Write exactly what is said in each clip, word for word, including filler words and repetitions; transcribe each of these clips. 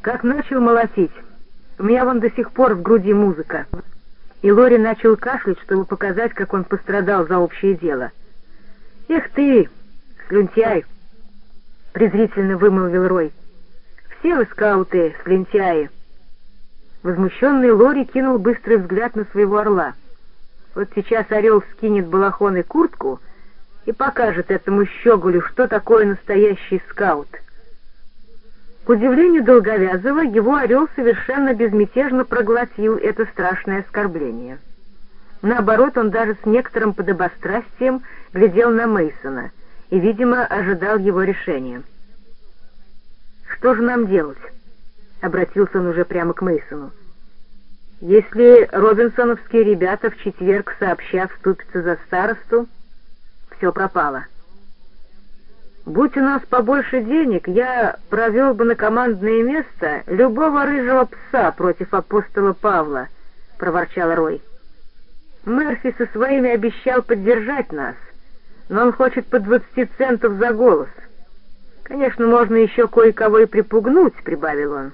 Как начал молотить, у меня вон до сих пор в груди музыка». И Лори начал кашлять, чтобы показать, как он пострадал за общее дело. «Эх ты, слюнтяй!» — презрительно вымолвил Рой. «Все вы, скауты, слюнтяи!» Возмущенный Лори кинул быстрый взгляд на своего орла. Вот сейчас орел скинет балахон и куртку и покажет этому щеголю, что такое настоящий скаут. К удивлению Долговязова, его орел совершенно безмятежно проглотил это страшное оскорбление. Наоборот, он даже с некоторым подобострастием глядел на Мейсона и, видимо, ожидал его решения. «Что же нам делать?» — обратился он уже прямо к Мейсону. «Если робинсоновские ребята в четверг сообща вступятся за старосту, все пропало. Будь у нас побольше денег, я провел бы на командное место любого рыжего пса против апостола Павла», — проворчал Рой. «Мерфи со своими обещал поддержать нас, но он хочет по двадцати центов за голос. Конечно, можно еще кое-кого и припугнуть», — прибавил он.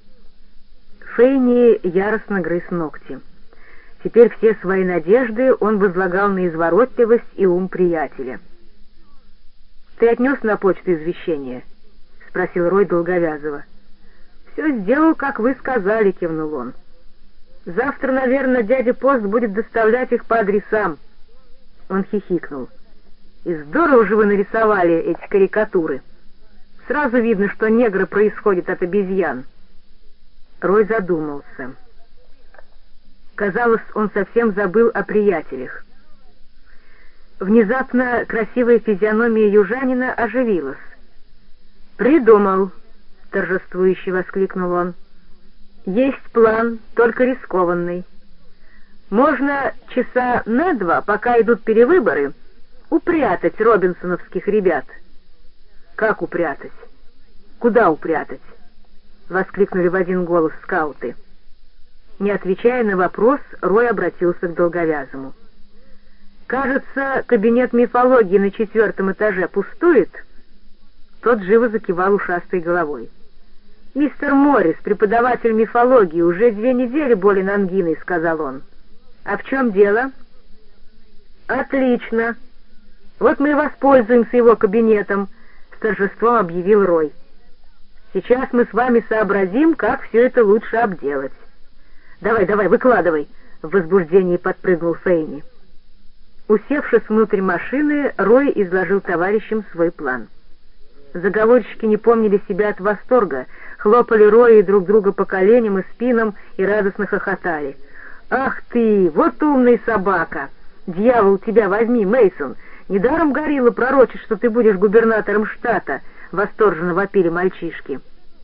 Фейни яростно грыз ногти. Теперь все свои надежды он возлагал на изворотливость и ум приятеля. «Ты отнес на почту извещение?» — спросил Рой Долговязова. «Все сделал, как вы сказали», — кивнул он. «Завтра, наверное, дядя Пост будет доставлять их по адресам». Он хихикнул. «И здорово же вы нарисовали эти карикатуры. Сразу видно, что негры происходят от обезьян». Рой задумался. Казалось, он совсем забыл о приятелях. Внезапно красивая физиономия южанина оживилась. «Придумал!» — торжествующе воскликнул он. «Есть план, только рискованный. Можно часа на два, пока идут перевыборы, упрятать робинсоновских ребят». «Как упрятать? Куда упрятать?» — воскликнули в один голос скауты. Не отвечая на вопрос, Рой обратился к Долговязому. «Кажется, кабинет мифологии на четвертом этаже пустует?» Тот живо закивал ушастой головой. «Мистер Моррис, преподаватель мифологии, уже две недели болен ангиной», — сказал он. «А в чем дело?» «Отлично. Вот мы и воспользуемся его кабинетом», — с торжеством объявил Рой. «Сейчас мы с вами сообразим, как все это лучше обделать». «Давай, давай, выкладывай», — в возбуждении подпрыгнул Фейни. Усевшись внутрь машины, Рой изложил товарищам свой план. Заговорщики не помнили себя от восторга, хлопали Роя друг друга по коленям и спинам и радостно хохотали. «Ах ты, вот умный собака! Дьявол, тебя возьми, Мейсон! Недаром Горилла пророчит, что ты будешь губернатором штата!» — восторженно вопили мальчишки.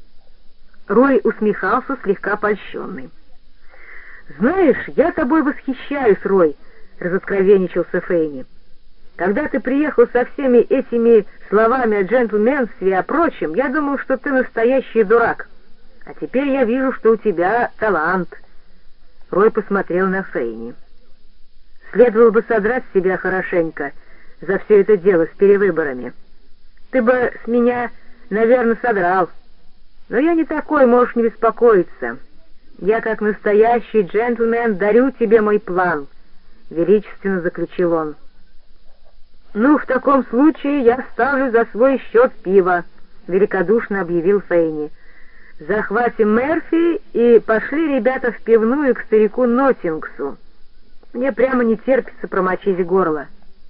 Рой усмехался, слегка польщенный. «Знаешь, я тобой восхищаюсь, Рой», — разоткровенничался Фейни. «Когда ты приехал со всеми этими словами о джентльменстве и о прочем, я думал, что ты настоящий дурак. А теперь я вижу, что у тебя талант». Рой посмотрел на Фейни. «Следовало бы содрать с себя хорошенько за все это дело с перевыборами. Ты бы с меня, наверное, содрал. Но я не такой, можешь не беспокоиться. Я, как настоящий джентльмен, дарю тебе мой план», — величественно заключил он. «Ну, в таком случае я ставлю за свой счет пиво», — великодушно объявил Фейни. «Захватим Мерфи и пошли, ребята, в пивную к старику Ноттингсу. Мне прямо не терпится промочить горло».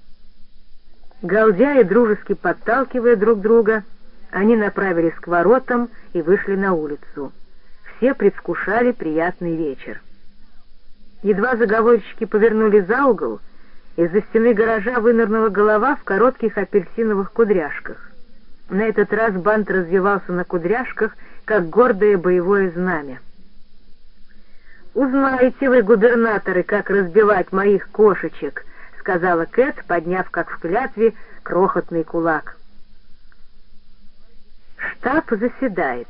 Галдя и дружески подталкивая друг друга, они направились к воротам и вышли на улицу. Все предвкушали приятный вечер. Едва заговорщики повернули за угол, из-за стены гаража вынырнула голова в коротких апельсиновых кудряшках. На этот раз бант развивался на кудряшках, как гордое боевое знамя. «Узнаете вы, губернаторы, как разбивать моих кошечек», — сказала Кэт, подняв, как в клятве, крохотный кулак. Штаб заседает.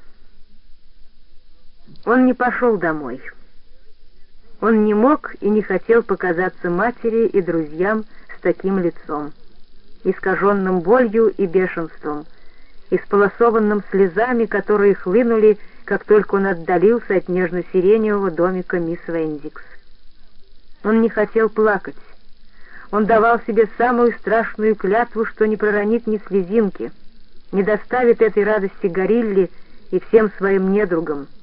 Он не пошел домой. Он не мог и не хотел показаться матери и друзьям с таким лицом, искаженным болью и бешенством, исполосованным слезами, которые хлынули, как только он отдалился от нежно-сиреневого домика мисс Вендикс. Он не хотел плакать. Он давал себе самую страшную клятву, что не проронит ни слезинки, не доставит этой радости Горилле и всем своим недругам.